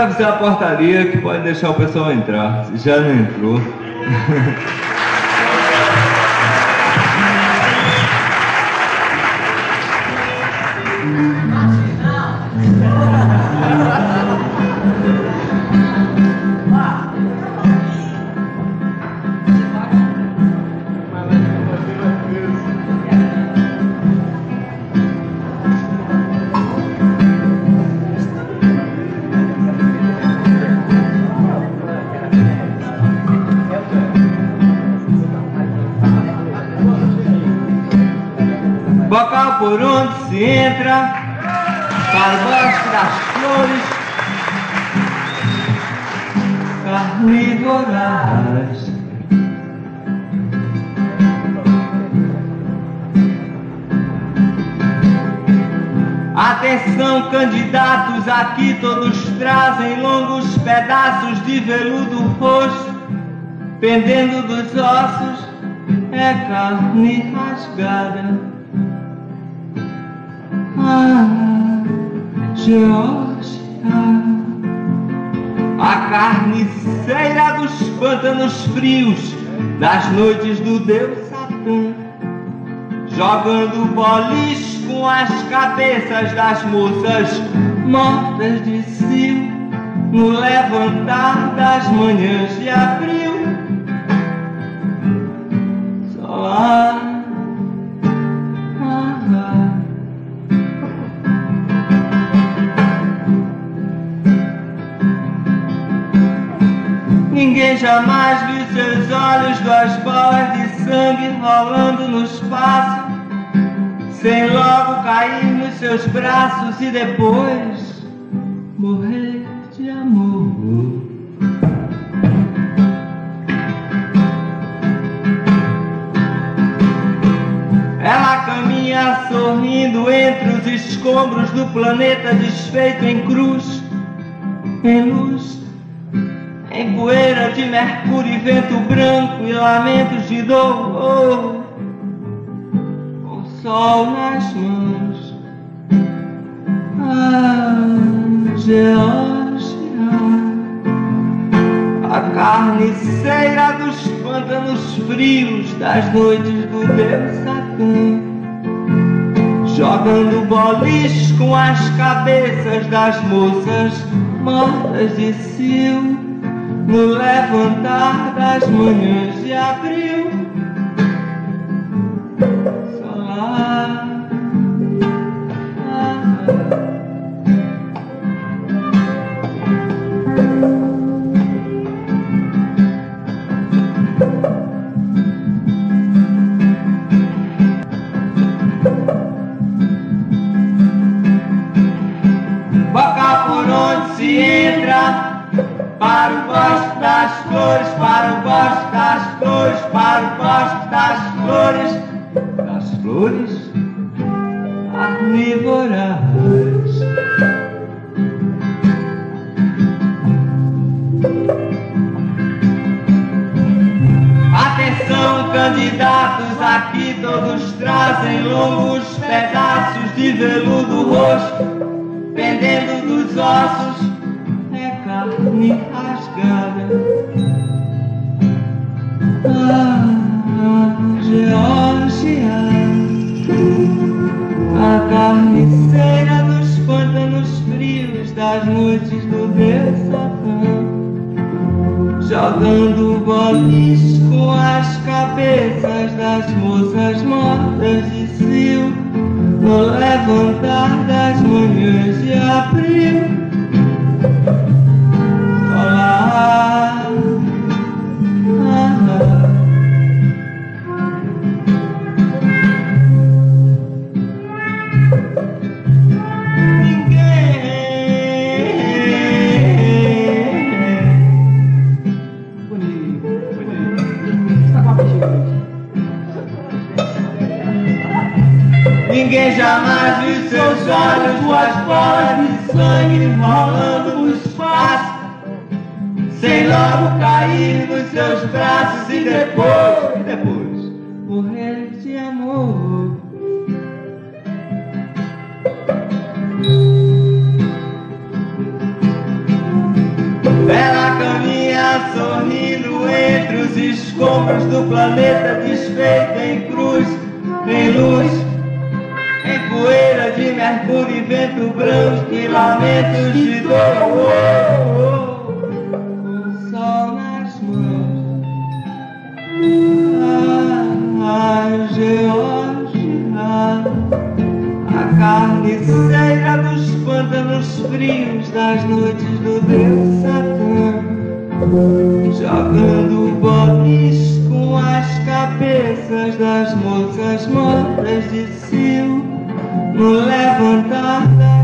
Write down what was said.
avisar a portaria que pode deixar o pessoal entrar, se já não entrou. Bocal por onde se entra, para o bosque das flores, carnívoras. Atenção, candidatos, aqui todos trazem longos pedaços de veludo roxo, pendendo dos ossos, é carne rasgada. Ah, Geórgia, a carniceira dos pântanos frios, das noites do deus Satã, jogando bolis com as cabeças das moças mortas de cio, no levantar das manhãs de abril. Só lá. Ninguém jamais viu seus olhos, duas bolas de sangue rolando no espaço, sem logo cair nos seus braços e depois morrer de amor. Ela caminha sorrindo entre os escombros do planeta desfeito em cruz, em luz, em poeira de mercúrio e vento branco e lamentos de dor, com o sol nas mãos. Ah, Geórgia, a carniceira dos pântanos frios, das noites do deus Satã, jogando bolis com as cabeças das moças mortas de cio, no levantar das manhãs de abril. Só lá. Boca por onde se entra, para o bosque das flores, para o bosque das flores, para o bosque das flores, das flores carnívoras. Atenção, candidatos, aqui todos trazem longos pedaços de veludo roxo, pendendo dos ossos, carne rasgada. Ah, Geórgia, a carniceira dos pântanos frios, das noites do deus Satã, jogando bolis com as cabeças das moças mortas de cio, no levantar das manhãs de abril. Olá, ninguém jamais viu seus olhos, duas bolas de sangue rolando no espaço, sem logo cair nos seus braços e depois morrer de amor. os escombros do planeta desfeito em cruz, em luz, em poeira de mercúrio e vento branco e lamentos de dor. Com o sol nas mãos, a Geórgia, a carniceira dos pântanos frios das noites do Deus Satã, jogando botes com as cabeças das moças mortas de Sil no levantar da